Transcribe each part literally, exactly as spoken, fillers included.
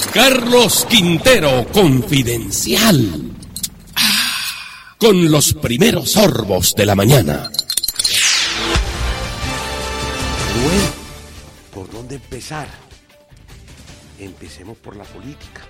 Carlos Quintero Confidencial. Ah, con los primeros sorbos de la mañana. Bueno, ¿por dónde empezar? Empecemos por la política.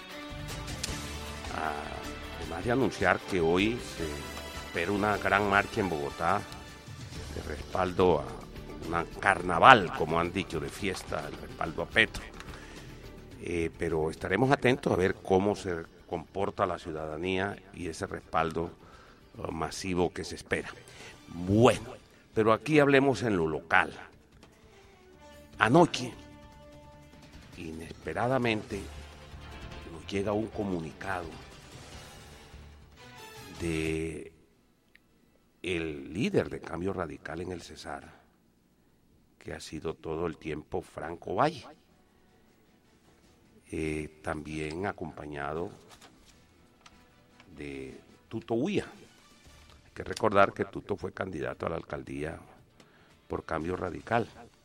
Ah, además de anunciar que hoy se espera una gran marcha en Bogotá de respaldo a un carnaval, como han dicho, de fiesta, el respaldo a Petro. Eh, pero estaremos atentos a ver cómo se comporta la ciudadanía y ese respaldo uh, masivo que se espera. Bueno, pero aquí hablemos en lo local. Anoche, inesperadamente, nos llega un comunicado de el líder de Cambio Radical en el Cesar, que ha sido todo el tiempo Franco Valle, eh, también acompañado de Tuto Huía. Hay que recordar que Tuto fue candidato a la alcaldía por Cambio Radical.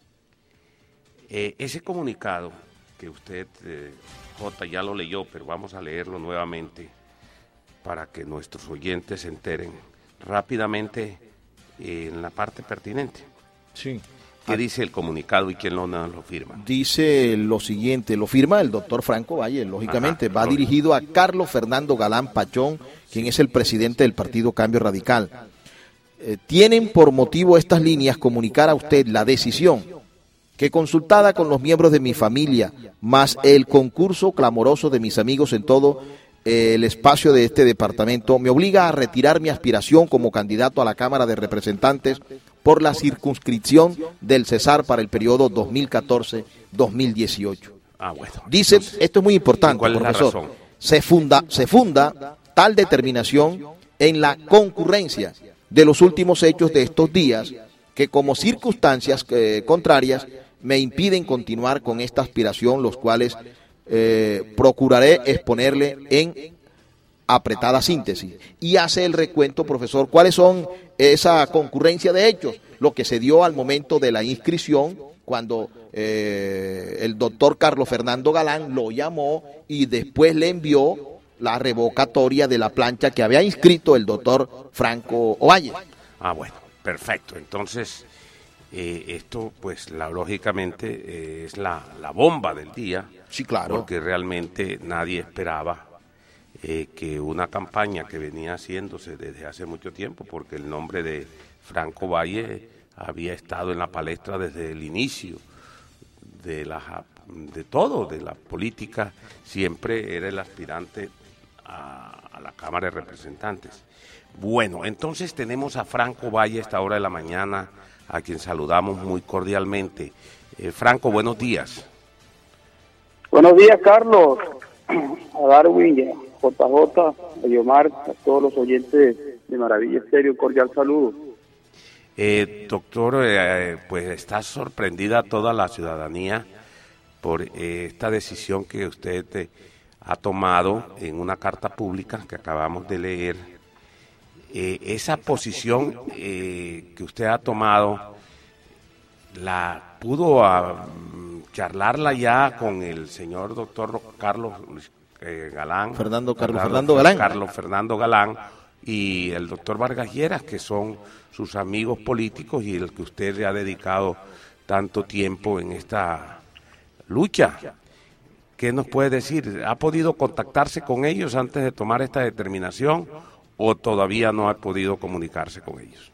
Eh, ese comunicado que usted, eh, J, ya lo leyó, pero vamos a leerlo nuevamente para que nuestros oyentes se enteren rápidamente eh, en la parte pertinente. Sí. ¿Qué dice el comunicado y quién lo, no, lo firma? Dice lo siguiente, lo firma el doctor Franco Valle, lógicamente. Ajá, va lógico. Dirigido a Carlos Fernando Galán Pachón, quien es el presidente del Partido Cambio Radical. Eh, tienen por motivo estas líneas comunicar a usted la decisión que, consultada con los miembros de mi familia, más el concurso clamoroso de mis amigos en todo eh, el espacio de este departamento, me obliga a retirar mi aspiración como candidato a la Cámara de Representantes por la circunscripción del Cesar para el periodo dos mil catorce a dos mil dieciocho. Ah, bueno. Dice, entonces, esto es muy importante, ¿cuál es profesor, la razón? Se funda, se funda tal determinación en la concurrencia de los últimos hechos de estos días que, como circunstancias eh, contrarias, me impiden continuar con esta aspiración, los cuales eh, procuraré exponerle en apretada síntesis. Y hace el recuento, profesor, cuáles son esa concurrencia de hechos, lo que se dio al momento de la inscripción, cuando eh, el doctor Carlos Fernando Galán lo llamó y después le envió la revocatoria de la plancha que había inscrito el doctor Franco Valle. Ah, bueno, perfecto. Entonces, eh, esto, pues, la, lógicamente, eh, es la, la bomba del día. Sí, claro. Porque realmente nadie esperaba eh, que una campaña que venía haciéndose desde hace mucho tiempo, porque el nombre de Franco Valle había estado en la palestra desde el inicio de, la, de todo, de la política, siempre era el aspirante a, a la Cámara de Representantes. Bueno, entonces tenemos a Franco Valle a esta hora de la mañana, a quien saludamos muy cordialmente. Eh, Franco, buenos días. Buenos días, Carlos, a Darwin, a J J, a Yomar, a todos los oyentes de Maravilla Estéreo, un cordial saludo. Eh, doctor, eh, pues está sorprendida toda la ciudadanía por eh, esta decisión que usted eh, ha tomado en una carta pública que acabamos de leer. Eh, esa posición eh, que usted ha tomado, ¿la pudo a, charlarla ya con el señor doctor Carlos eh, Galán? Fernando Carlos Fernando, Fernando Galán. Carlos Fernando Galán y el doctor Vargas Lleras, que son sus amigos políticos y el que usted le ha dedicado tanto tiempo en esta lucha. ¿Qué nos puede decir? ¿Ha podido contactarse con ellos antes de tomar esta determinación o todavía no ha podido comunicarse con ellos?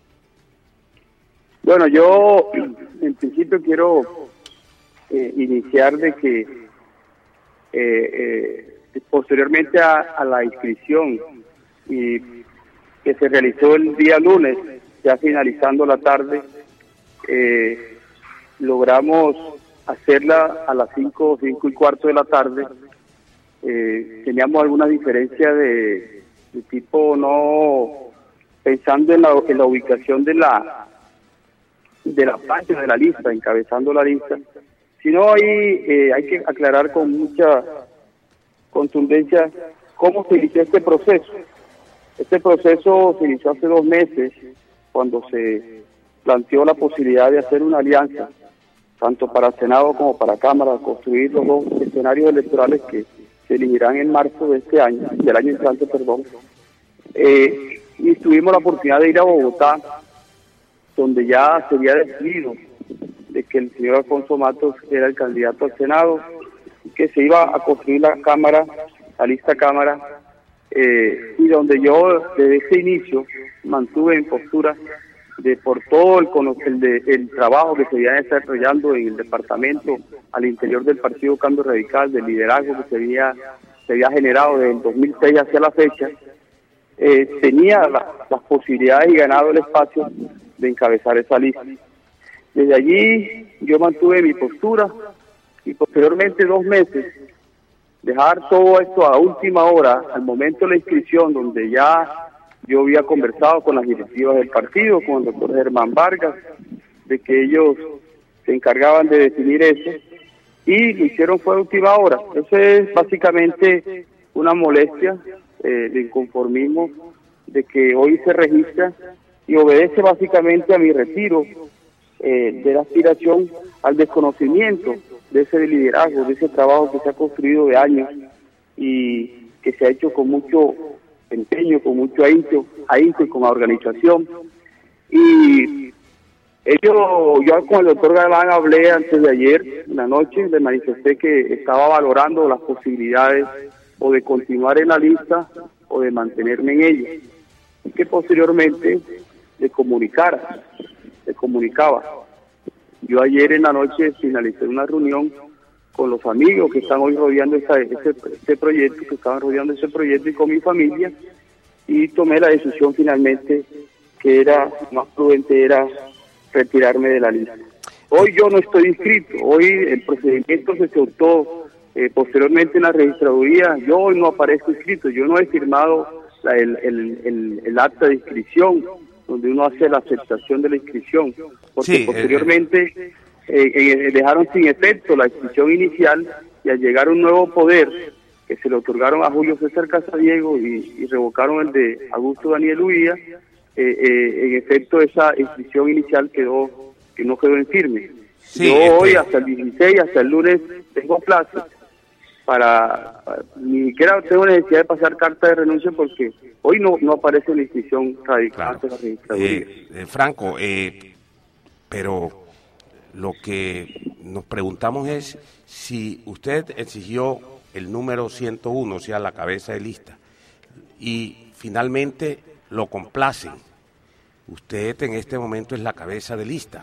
Bueno, yo en principio quiero eh, iniciar de que eh, eh, posteriormente a, a la inscripción y que se realizó el día lunes, ya finalizando la tarde, eh, logramos hacerla a las cinco, cinco y cuarto de la tarde. Eh, teníamos algunas diferencias de, de tipo no, pensando en la, en la ubicación de la de la plancha de la lista, encabezando la lista, sino ahí eh, hay que aclarar con mucha contundencia cómo se inició este proceso. Este proceso se inició hace dos meses, cuando se planteó la posibilidad de hacer una alianza tanto para Senado como para Cámara, construir los dos escenarios electorales que se elegirán en marzo de este año, del año entrante, perdón. Eh, y tuvimos la oportunidad de ir a Bogotá, donde ya se había decidido de que el señor Alfonso Matos era el candidato al Senado, y que se iba a construir la Cámara, la lista Cámara, eh, y donde yo desde ese inicio mantuve en postura de por todo el, el, de, el trabajo que se venía desarrollando en el departamento al interior del Partido Cambio Radical, del liderazgo que se había, se había generado desde el dos mil seis hacia la fecha, eh, tenía la, las posibilidades y ganado el espacio de encabezar esa lista. Desde allí yo mantuve mi postura y posteriormente dos meses dejar todo esto a última hora, al momento de la inscripción, donde ya yo había conversado con las directivas del partido, con el doctor Germán Vargas, de que ellos se encargaban de definir eso, y lo hicieron fue a última hora. Eso es básicamente una molestia eh, de inconformismo, de que hoy se registra y obedece básicamente a mi retiro eh, de la aspiración al desconocimiento de ese liderazgo, de ese trabajo que se ha construido de años y que se ha hecho con mucho empeño, con mucho ahínco, ahínco y con organización. Y ellos, yo con el doctor Galván hablé antes de ayer, en la noche, le manifesté que estaba valorando las posibilidades o de continuar en la lista o de mantenerme en ella, y que posteriormente le comunicara, le comunicaba. Yo ayer en la noche finalicé una reunión con los amigos que están hoy rodeando esta, este, este proyecto, que estaban rodeando ese proyecto, y con mi familia, y tomé la decisión finalmente que era más prudente era retirarme de la lista. Hoy yo no estoy inscrito, hoy el procedimiento se soltó eh, posteriormente en la registraduría, yo hoy no aparezco inscrito, yo no he firmado la, el, el, el, el acta de inscripción, donde uno hace la aceptación de la inscripción, porque sí, posteriormente eh, eh, eh, dejaron sin efecto la inscripción inicial, y al llegar un nuevo poder que se le otorgaron a Julio César Casadiego y, y revocaron el de Augusto Daniel Huía, eh, eh, en efecto esa inscripción inicial quedó que no quedó en firme. Sí, Yo este... hoy hasta el dieciséis, hasta el lunes, tengo plazo para, para, ni siquiera tengo necesidad de pasar carta de renuncia porque hoy no no aparece la inscripción radical de la registraduría. Eh, eh, Franco, eh, pero lo que nos preguntamos es si usted exigió el número ciento uno, o sea, la cabeza de lista, y finalmente lo complacen. Usted en este momento es la cabeza de lista.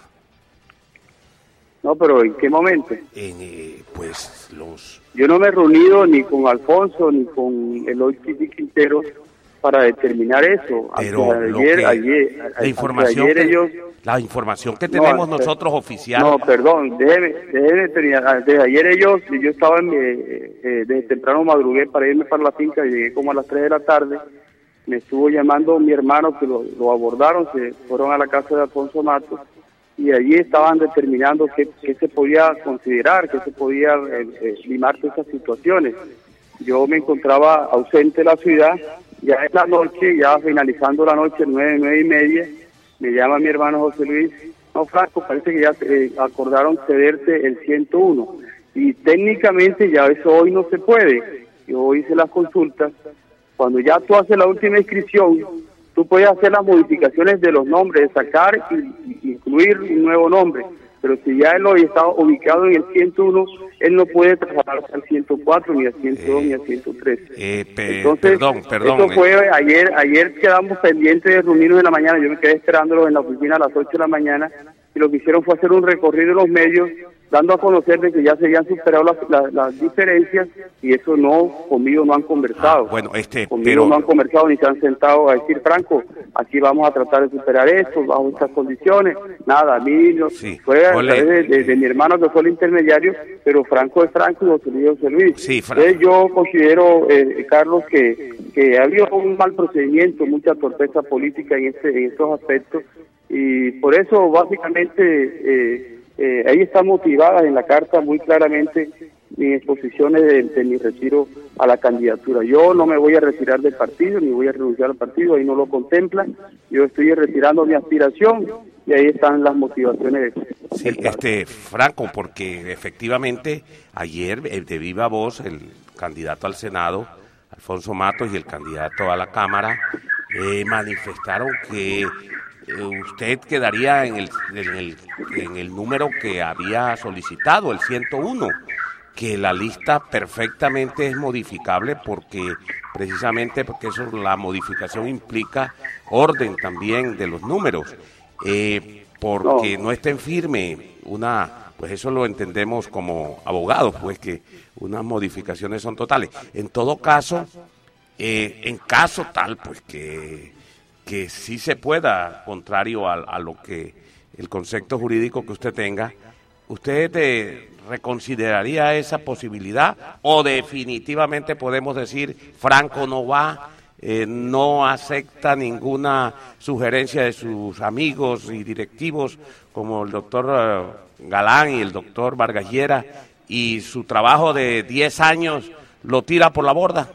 No, pero ¿en qué momento? En, eh, pues los... Yo no me he reunido ni con Alfonso ni con Eloy Quintero para determinar eso. Pero ayer, que, ayer, la información ayer que, ellos... la información que tenemos no, nosotros oficial. No, perdón, déjeme, déjeme terminar. Desde ayer ellos, yo estaba en, eh, eh, desde temprano madrugué para irme para la finca, llegué como a las tres de la tarde. Me estuvo llamando mi hermano, que lo, lo abordaron, se fueron a la casa de Alfonso Matos, y allí estaban determinando qué, qué se podía considerar, qué se podía eh, eh, limar todas esas situaciones. Yo me encontraba ausente de la ciudad, ya en la noche, ya finalizando la noche, nueve, nueve y media, me llama mi hermano José Luis, no, Franco, parece que ya eh, acordaron cederte el ciento uno, y técnicamente ya eso hoy no se puede. Yo hice las consultas. Cuando ya tú haces la última inscripción, tú puedes hacer las modificaciones de los nombres, de sacar y, y incluir un nuevo nombre. Pero si ya él hoy está ubicado en el ciento uno, él no puede trasladarse al ciento cuatro, ni al ciento dos, eh, ni al ciento tres. Eh, pe Entonces, perdón, perdón. Eso fue eh. ayer, ayer quedamos pendientes de reunirnos en la mañana, yo me quedé esperándolos en la oficina a las ocho de la mañana, y lo que hicieron fue hacer un recorrido en los medios, dando a conocer de que ya se habían superado las, las, las diferencias, y eso no, conmigo no han conversado. Ah, bueno, este, conmigo pero... no han conversado ni se han sentado a decir, Franco, aquí vamos a tratar de superar esto, bajo estas condiciones. Nada, a mí no, sí. fue a Ole, través de, de, de mi hermano que fue el intermediario, pero Franco es Franco y José Luis José Luis. Sí, Entonces yo considero, eh, Carlos, que, que ha habido un mal procedimiento, mucha torpeza política en, este, en estos aspectos, y por eso básicamente... Eh, Eh, ahí está motivada en la carta muy claramente mis exposiciones de, de mi retiro a la candidatura. Yo no me voy a retirar del partido, ni voy a renunciar al partido, ahí no lo contempla. Yo estoy retirando mi aspiración y ahí están las motivaciones. Sí, este, Franco, porque efectivamente ayer eh, de viva voz el candidato al Senado, Alfonso Matos, y el candidato a la Cámara eh, manifestaron que eh, usted quedaría en el, en, el, en el número que había solicitado, el ciento uno, que la lista perfectamente es modificable porque precisamente porque eso, la modificación implica orden también de los números. Eh, porque no. no estén firme una, pues eso lo entendemos como abogados, pues que unas modificaciones son totales. En todo caso, eh, en caso tal, pues que, que sí se pueda, contrario a, a lo que el concepto jurídico que usted tenga, ¿usted eh, reconsideraría esa posibilidad o definitivamente podemos decir Franco no va? Eh, no acepta ninguna sugerencia de sus amigos y directivos como el doctor uh, Galán y el doctor Vargas Lleras, y su trabajo de diez años lo tira por la borda?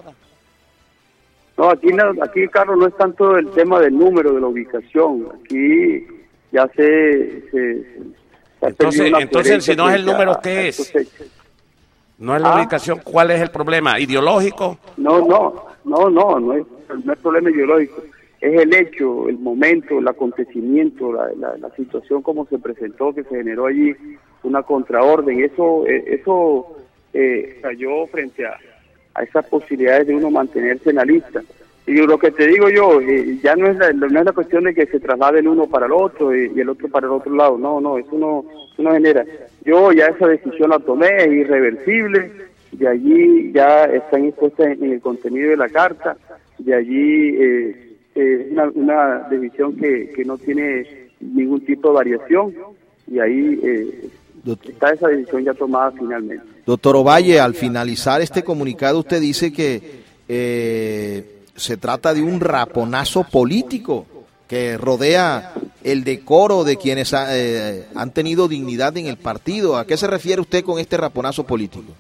No, aquí, aquí Carlos, no es tanto el tema del número, de la ubicación. Aquí ya se... se, se entonces, entonces si no es el número, ¿qué es? No es la ah. ubicación, ¿cuál es el problema? ¿Ideológico? No, no. No, no, no es, no es problema ideológico, es el hecho, el momento, el acontecimiento, la, la, la situación como se presentó, que se generó allí una contraorden, eso eso eh, cayó frente a, a esas posibilidades de uno mantenerse en la lista. Y lo que te digo yo, eh, ya no es, la, no es la cuestión de que se traslade el uno para el otro y, y el otro para el otro lado, no, no, eso no, eso no genera. Yo ya esa decisión la tomé, es irreversible. De allí ya están impuestas en, en el contenido de la carta, de allí eh, eh, una, una decisión que, que no tiene ningún tipo de variación, y ahí eh, está esa decisión ya tomada finalmente. Doctor Ovalle, al finalizar este comunicado usted dice que eh, se trata de un raponazo político que rodea el decoro de quienes ha, eh, han tenido dignidad en el partido. ¿A qué se refiere usted con este raponazo político?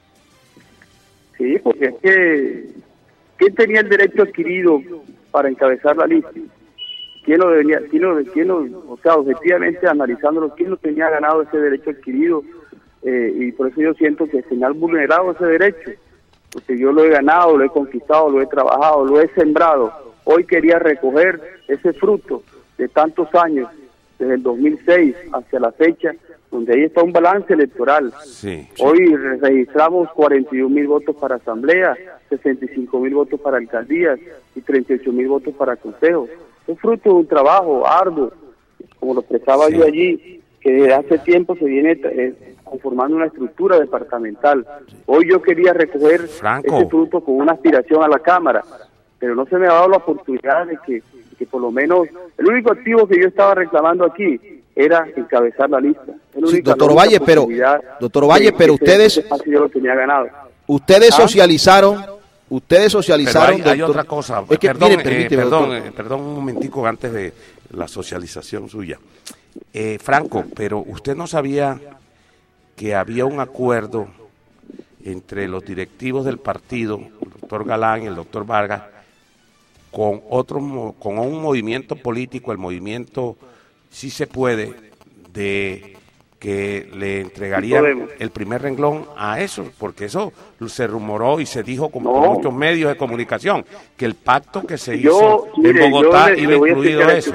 Sí, porque es que ¿quién tenía el derecho adquirido para encabezar la lista? ¿Quién lo debería, quién lo, quién lo, o sea, objetivamente analizándolo, quién lo tenía ganado ese derecho adquirido? Eh, y por eso yo siento que se me ha vulnerado ese derecho, porque yo lo he ganado, lo he conquistado, lo he trabajado, lo he sembrado. Hoy quería recoger ese fruto de tantos años, desde el dos mil seis hacia la fecha, donde ahí está un balance electoral. Sí, sí. Hoy registramos cuarenta y un mil votos para asamblea, sesenta y cinco mil votos para alcaldías y treinta y ocho mil votos para consejos. Es fruto de un trabajo arduo, como lo expresaba sí. yo allí, que desde hace tiempo se viene eh, conformando una estructura departamental. Hoy yo quería recoger Franco. ese fruto con una aspiración a la Cámara, pero no se me ha dado la oportunidad de que, que por lo menos el único activo que yo estaba reclamando aquí era encabezar la lista. Sí, doctor Ovalle, pero doctor Ovalle, pero ustedes yo lo tenía ganado. Ustedes ¿Ah? socializaron, ustedes socializaron. Pero hay, hay otra cosa. Es que, perdón, mire, permíteme, eh, perdón, eh, perdón un momentico antes de la socialización suya. Eh, Franco, pero usted no sabía que había un acuerdo entre los directivos del partido, el doctor Galán y el doctor Vargas, con otro, con un movimiento político, el movimiento Sí Se Puede, de que le entregarían el primer renglón a eso, porque eso se rumoró y se dijo con, no. con muchos medios de comunicación, que el pacto que se yo, hizo mire, en Bogotá le, iba le incluido eso.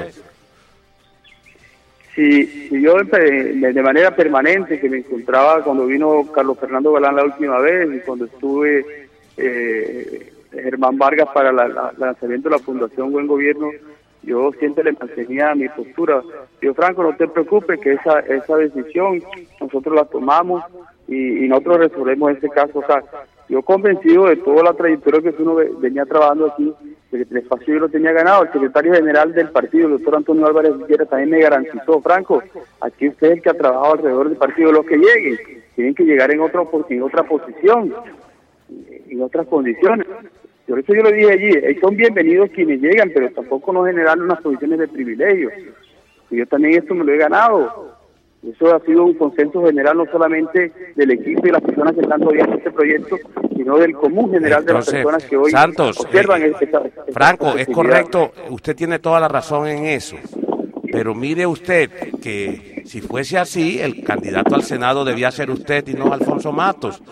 Si, si yo de manera permanente, que me encontraba cuando vino Carlos Fernando Galán la última vez y cuando estuve eh, Germán Vargas para el la, la, lanzamiento de la Fundación Buen Gobierno, yo siempre le mantenía mi postura. Yo, Franco, no te preocupes, que esa esa decisión nosotros la tomamos y, y nosotros resolvemos ese caso acá. Yo convencido de toda la trayectoria que uno venía trabajando aquí, de que el espacio yo lo tenía ganado. El secretario general del partido, el doctor Antonio Álvarez Siquera, también me garantizó: Franco, aquí usted es el que ha trabajado alrededor del partido. Los que lleguen tienen que llegar en otra, en otra posición, en otras condiciones. Por eso yo le dije allí, son bienvenidos quienes llegan, pero tampoco no generar unas posiciones de privilegio. Y yo también esto me lo he ganado. Eso ha sido un consenso general, no solamente del equipo y las personas que están rodeando este proyecto, sino del común general. Entonces, de las personas que hoy Santos, observan eh, esta, esta Franco, es correcto, usted tiene toda la razón en eso. Pero mire usted que si fuese así, el candidato al Senado debía ser usted y no Alfonso Matos,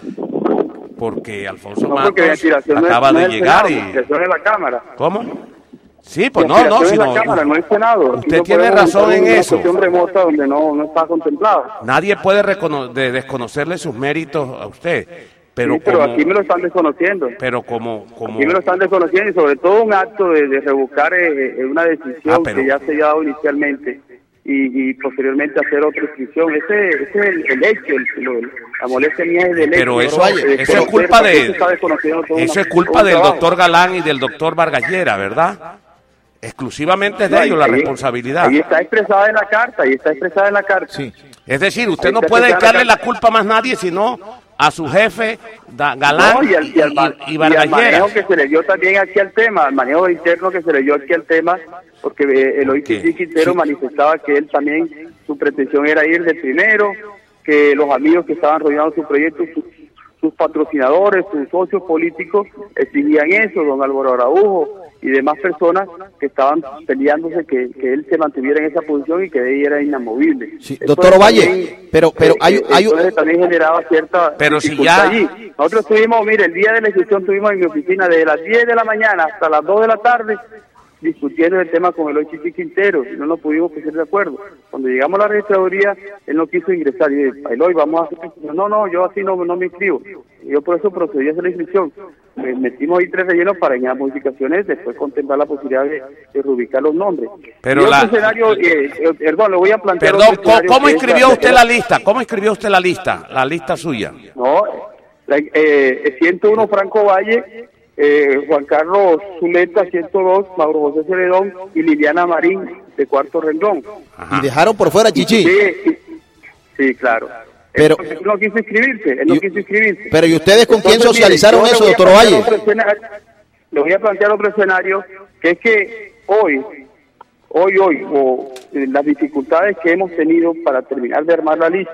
porque Alfonso No, Matos porque acaba no es, de no es llegar Senado, y... que eso es la Cámara. ¿Cómo? Sí, pues La no, no, aspiración es sino... la Cámara, no es Senado. Usted No tiene podemos razón buscar en una eso. cuestión remota donde no, no está contemplado. Nadie puede recono- de desconocerle sus méritos a usted, pero, Sí, pero como, aquí me lo están desconociendo. pero como, como, Aquí me lo están desconociendo y sobre todo un acto de, de revocar eh, eh, una decisión Ah, pero- que ya se ha dado inicialmente y, y posteriormente hacer otra inscripción. Ese, ese es el, el hecho, el, lo- la molestia mía es del pero hecho. eso, Valle, eso es desconocer, culpa porque de, se está desconociendo todo eso una- es culpa todo un del trabajo. doctor Galán y del doctor Vargallera, ¿verdad? Exclusivamente es de No, ellos la ahí- responsabilidad. Ahí está expresada en la carta, ahí está expresada en la carta. Sí. Es decir, usted ahí no está puede expresada echarle la la culpa a más nadie, sino a su jefe, da- Galán No, y, al, y, al, ma- y, y y al Vargallera. manejo que se le dio también aquí al tema, al manejo interno que se le dio aquí al tema, porque eh, Eloy ¿Qué? Chichi Quintero Sí. manifestaba que él también, su pretensión era ir de primero, que los amigos que estaban rodeando su proyecto, su- sus patrocinadores, sus socios políticos exigían eso, don Álvaro Araujo y demás personas que estaban peleándose que, que él se mantuviera en esa posición y que de ella era inamovible. Sí, Eso doctor Ovalle, también, pero- pero eh, hay- eh, hay- entonces también generaba cierta Pero si dificultad ya- allí. Nosotros estuvimos, mire, el día de la elección estuvimos en mi oficina desde las diez de la mañana hasta las dos de la tarde discutiendo el tema con Eloy Chichi Quintero y no nos pudimos poner de acuerdo. Cuando llegamos a la registraduría, él no quiso ingresar y dije, Eloy, vamos a hacer... No, no, yo así no, no me inscribo. Y yo por eso procedí a hacer la inscripción. Me metimos ahí tres rellenos para en las modificaciones, después contemplar la posibilidad de, de reubicar los nombres. Pero y otro la- escenario, eh, eh, perdón, le voy a plantear Perdón, otro ¿cómo, escenario cómo que es inscribió la- usted la lista? ¿Cómo inscribió usted la lista? La lista suya. No, la, eh, ciento uno Franco Valle, eh, Juan Carlos Zuleta ciento dos, Mauro José Celedón y Liliana Marín de cuarto renglón. Ajá. Y dejaron por fuera Chichi. Sí, sí, sí, claro. Pero- Él no quiso inscribirse, él no Y- quiso inscribirse. Pero ¿y ustedes con quién Entonces, mire, socializaron yo le eso, voy a doctor plantear Ovalle? otro escenario- Le voy a plantear otro escenario, que es que hoy, hoy, hoy, o, eh, las dificultades que hemos tenido para terminar de armar la lista,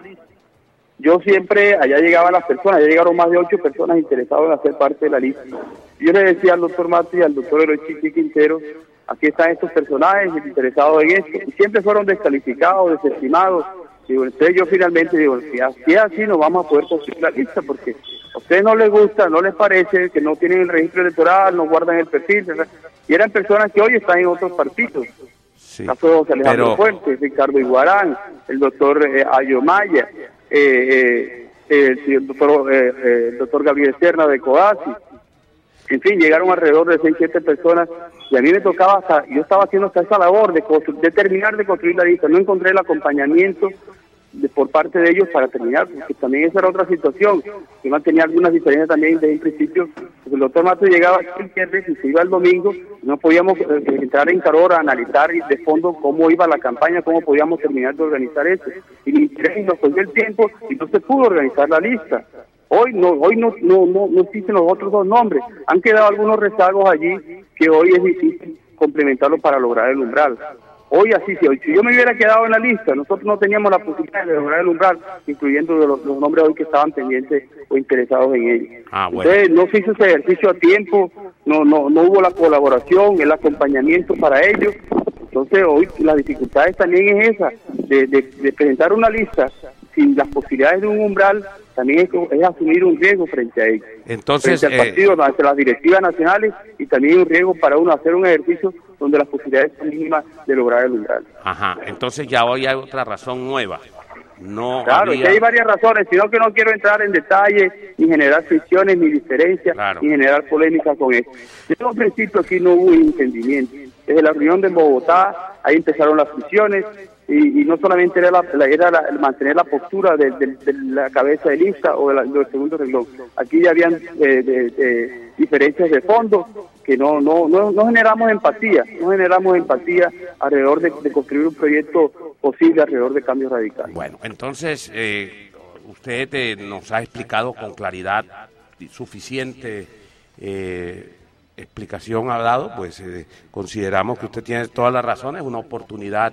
yo siempre, allá llegaban las personas, allá llegaron más de ocho personas interesadas en hacer parte de la lista. Yo le decía al doctor Mato y al doctor Eloy Chichi Quintero, aquí están estos personajes interesados en esto, y siempre fueron descalificados, desestimados. Digo, entonces yo finalmente digo, si así es así no vamos a poder construir la lista, porque a ustedes no les gusta, no les parece, que no tienen el registro electoral, no guardan el perfil, ¿verdad? Y eran personas que hoy están en otros partidos. Sí. El caso de José Alejandro Pero- Fuentes, Ricardo Iguarán, el doctor eh, Ayomaya, eh, eh, el, doctor, eh, eh, el doctor Gabriel Serna de COASI. En fin, llegaron alrededor de seis, siete personas y a mí me tocaba, hasta, yo estaba haciendo hasta esa labor de, constru- de terminar de construir la lista. No encontré el acompañamiento de, por parte de ellos para terminar, porque también esa era otra situación. Yo mantenía algunas diferencias también desde el principio. Porque el doctor Mato llegaba el viernes y se iba el domingo, no podíamos eh, entrar en calor a analizar de fondo cómo iba la campaña, cómo podíamos terminar de organizar eso. Y mi interés nos cogió el tiempo y no se pudo organizar la lista. Hoy no, hoy no, no, no, no existen los otros dos nombres. Han quedado algunos rezagos allí que hoy es difícil complementarlos para lograr el umbral. Hoy así, si, hoy, si yo me hubiera quedado en la lista, nosotros no teníamos la posibilidad de lograr el umbral, incluyendo de los, los nombres hoy que estaban pendientes o interesados en ello. Ah, bueno. Entonces no se hizo ese ejercicio a tiempo, no, no, no hubo la colaboración, el acompañamiento para ello. Entonces hoy las dificultades también es esa, de, de, de presentar una lista sin las posibilidades de un umbral, también es, es asumir un riesgo frente a ellos. Entonces, frente al eh, partido, ante las directivas nacionales y también un riesgo para uno hacer un ejercicio donde las posibilidades son mínimas de lograr el umbral. ajá, entonces ya hoy hay otra razón nueva. No Claro, había- que hay varias razones, sino que no quiero entrar en detalle, ni generar fricciones, ni diferencias, Claro. ni generar polémica con esto. Desde un principio aquí no hubo entendimiento. Desde la reunión de Bogotá, ahí empezaron las fricciones, y, y no solamente era, la, la- era la- el mantener la postura de, de- de la cabeza de lista o de la- del segundo renglón. Aquí ya habían eh, de- de diferencias de fondo que no, no, no, no generamos empatía, no generamos empatía alrededor de, de construir un proyecto posible alrededor de cambios radicales. Bueno, entonces eh, usted eh, nos ha explicado con claridad y suficiente eh, explicación ha dado, pues eh, consideramos que usted tiene todas las razones, una oportunidad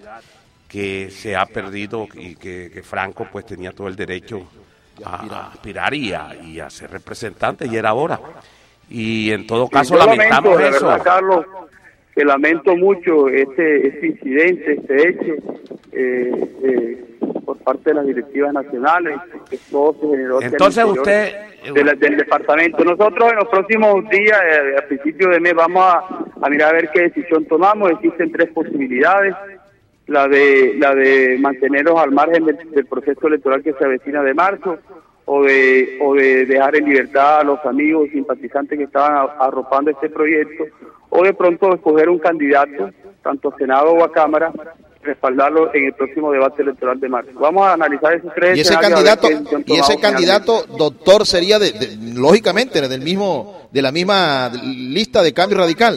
que se ha perdido y que, que Franco pues tenía todo el derecho a, a aspirar y a, y a ser representante y era hora. Y en todo caso Yo lamentamos lamento, de eso. verdad, Carlos, que lamento mucho este, este incidente, este hecho, eh, eh, por parte de las directivas nacionales, que todo se generó. Entonces usted... De la, del departamento. Nosotros en los próximos días, eh, a principios de mes, vamos a, a mirar a ver qué decisión tomamos. Existen tres posibilidades. La de la de mantenernos al margen del, del proceso electoral que se avecina de marzo, o de o de dejar en libertad a los amigos simpatizantes que estaban arropando este proyecto, o de pronto escoger un candidato, tanto a Senado o a Cámara, respaldarlo en el próximo debate electoral de marzo. Vamos a analizar esos tres. Y ese candidato, y ese candidato, doctor, sería de, de, lógicamente del mismo, de la misma lista de Cambio Radical.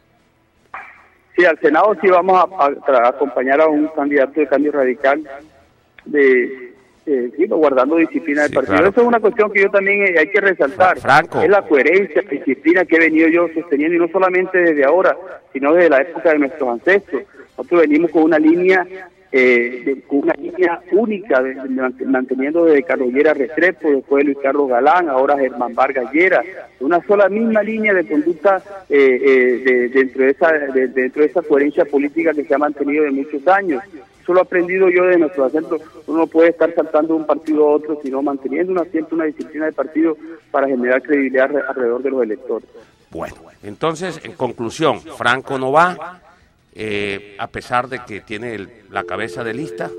Sí, al Senado sí vamos a, a, a acompañar a un candidato de Cambio Radical, de, de sí, guardando disciplina del sí, partido. Claro. Eso es una cuestión que yo también hay que resaltar. Franco. Es la coherencia, la disciplina que he venido yo sosteniendo, y no solamente desde ahora, sino desde la época de nuestros ancestros. Nosotros venimos con una línea eh, de, con una línea única, de, de, manteniendo desde Carlos Llera Restrepo, después Luis Carlos Galán, ahora Germán Vargas Llera, una sola misma línea de conducta eh, eh, de, dentro, de esa, de, dentro de esa coherencia política que se ha mantenido de muchos años. Eso lo he aprendido yo de nuestro acento. Uno no puede estar saltando de un partido a otro, sino manteniendo una, siempre una disciplina de partido para generar credibilidad alrededor de los electores. Bueno, entonces, en conclusión, Franco no va. Eh, a pesar de que tiene el, la cabeza de lista,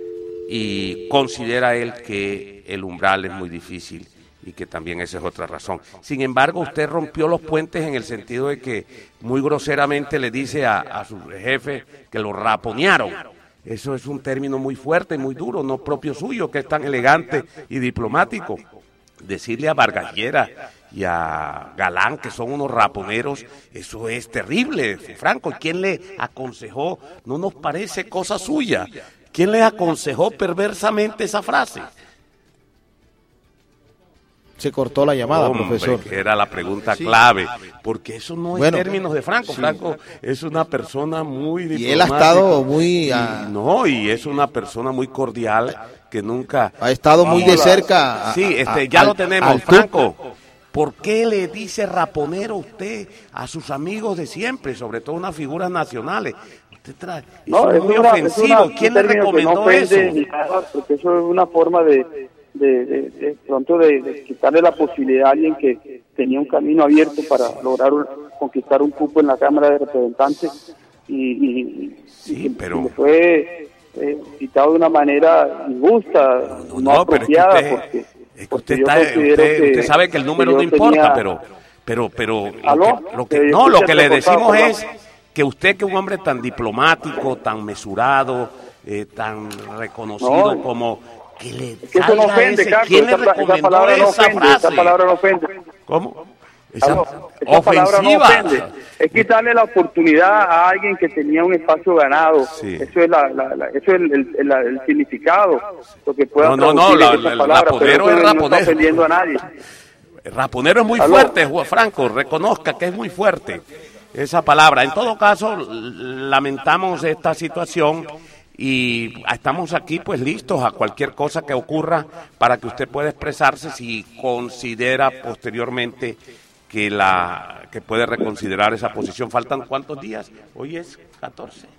y considera él que el umbral es muy difícil y que también esa es otra razón. Sin embargo, usted rompió los puentes en el sentido de que muy groseramente le dice a, a su jefe que lo raponearon. Eso es un término muy fuerte y muy duro, no propio suyo, que es tan elegante y diplomático. Decirle a Vargas Llera y a Galán que son unos raponeros, eso es terrible, Franco. ¿Quién le aconsejó? No nos parece cosa suya. ¿Quién le aconsejó perversamente esa frase? Se cortó la llamada, Hombre, profesor. Era la pregunta sí. clave, porque eso no es bueno, términos de Franco. Sí. Franco es una persona muy diplomática. Y él ha estado muy... A... Y, no, y es una persona muy cordial que nunca... Ha estado muy de cerca. A, sí, este, ya a, lo tenemos, al, Franco. ¿Por qué le dice raponero usted a sus amigos de siempre, sobre todo unas figuras nacionales? Usted trae, no, es muy una, ofensivo. Una, ¿Quién le recomendó no eso? Nada, porque eso es una forma de... De, de, de pronto de, de quitarle la posibilidad a alguien que tenía un camino abierto para lograr un, conquistar un cupo en la Cámara de Representantes y, y, sí, y, pero... y le fue eh, quitado de una manera injusta, no, no, no apropiada, pero es que usted, porque, es que porque usted, está, usted, que, usted sabe que el número que no importa, tenía... pero pero pero ¿Aló? lo que, lo que, no, lo que le decimos es que usted, que es un hombre tan diplomático, tan mesurado, eh, tan reconocido no, como... Que le es que eso no ofende, ese, Carlos, ¿quién esa, le recomendó esa palabra no esa ofende, frase? esa palabra no ofende. ¿Cómo? Esa, Carlos, esa palabra no ofende. Es quitarle la oportunidad a alguien que tenía un espacio ganado. Sí. Eso es la, la, la eso es el, el, el, el significado. Lo que pueda no, no, no, la, esa el palabra, raponero pero es no raponero. está ofendiendo a nadie. El raponero es muy ¿Aló? fuerte, Juan Franco, reconozca que es muy fuerte esa palabra. En todo caso, lamentamos esta situación. Y estamos aquí pues listos a cualquier cosa que ocurra para que usted pueda expresarse si considera posteriormente que la que puede reconsiderar esa posición. ¿Faltan cuántos días? Hoy es catorce.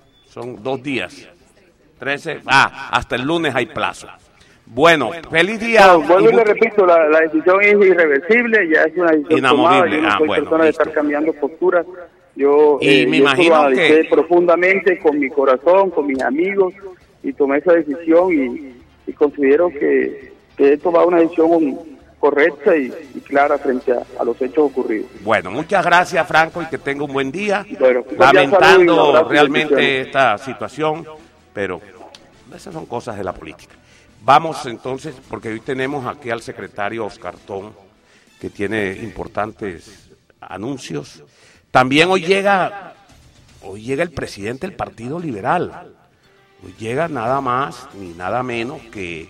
Son dos días. trece. Ah, hasta el lunes hay plazo. Bueno, feliz día. No, vuelvo y le repito, la, la decisión es irreversible, ya es una decisión inamovible. tomada. Yo no ah, soy bueno, persona listo. de estar cambiando posturas. Yo, y eh, me yo imagino lo analicé que profundamente con mi corazón, con mis amigos, y tomé esa decisión y, y considero que, que he tomado una decisión correcta y, y clara frente a, a los hechos ocurridos. Bueno, muchas gracias, Franco, y que tenga un buen día. Bueno, lamentando realmente esta situación, pero esas son cosas de la política. Vamos entonces, porque hoy tenemos aquí al secretario Oscar Tón, que tiene importantes anuncios. También hoy llega, hoy llega el presidente del Partido Liberal. Hoy llega nada más ni nada menos que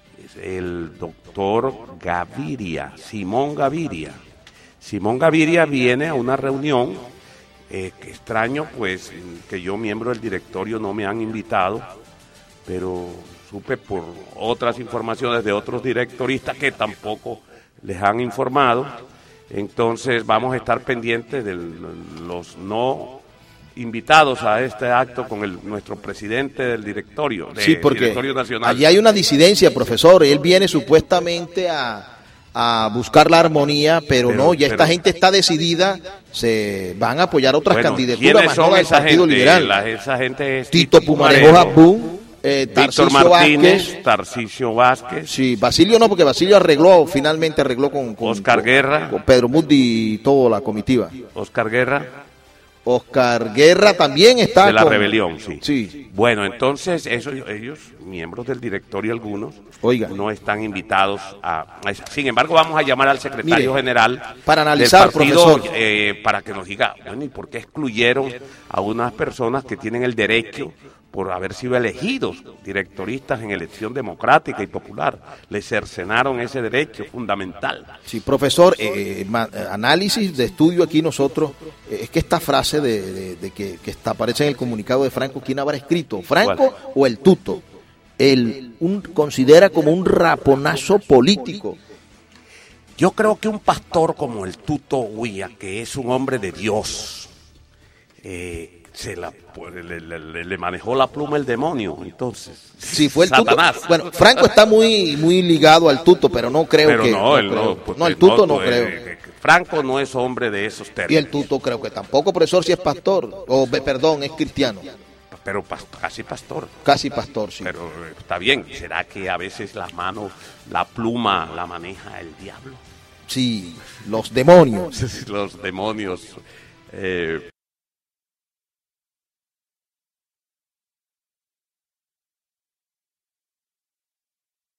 el doctor Gaviria, Simón Gaviria. Simón Gaviria viene a una reunión, eh, que extraño pues que yo, miembro del directorio, no me han invitado, pero supe por otras informaciones de otros directoristas que tampoco les han informado. Entonces vamos a estar pendientes de los no invitados a este acto con el, nuestro presidente del directorio, de, sí, porque directorio nacional. Allí hay una disidencia, profesor. Él viene supuestamente a, a buscar la armonía, pero, pero no, ya pero, esta gente está decidida, se van a apoyar otras bueno, candidaturas, más no la del Partido gente? Liberal. La, esa gente es Tito Pumarejo Jabún, eh, Víctor Martínez, Vázquez, Tarcisio Vázquez. Sí, Basilio no, porque Basilio arregló, finalmente arregló con, con Oscar con, Guerra, con Pedro Mundi y toda la comitiva. Oscar Guerra. Oscar Guerra también está de la con... rebelión, sí. sí. Bueno, entonces esos, ellos, miembros del directorio algunos, Oiga. no están invitados a... Sin embargo, vamos a llamar al secretario Mire, general para analizar, del partido, profesor. Eh, para que nos diga, bueno, ¿y por qué excluyeron a unas personas que tienen el derecho por haber sido elegidos directoristas en elección democrática y popular? Les cercenaron ese derecho fundamental. Sí, profesor, eh, ma, análisis de estudio aquí nosotros, eh, es que esta frase de, de, de que, que está, aparece en el comunicado de Franco, ¿quién habrá escrito? ¿Franco ¿Cuál? o el Tuto? Él un, considera como un raponazo político. Yo creo que un pastor como el Tuto Huía, que es un hombre de Dios, eh, se la pues, le, le, le manejó la pluma el demonio, entonces. Sí, fue el Satanás. Tuto. Bueno, Franco está muy muy ligado al Tuto, pero no creo pero que no, no, el, creo. no, pues, no el Tuto no, no creo. Eh, Franco no es hombre de esos términos. Y el Tuto creo que tampoco, profesor, si es pastor o perdón, es cristiano. Pero past casi pastor. Casi pastor, sí. Pero eh, está bien, ¿será que a veces las manos, la pluma la maneja el diablo? Sí, los demonios. Los demonios. Eh,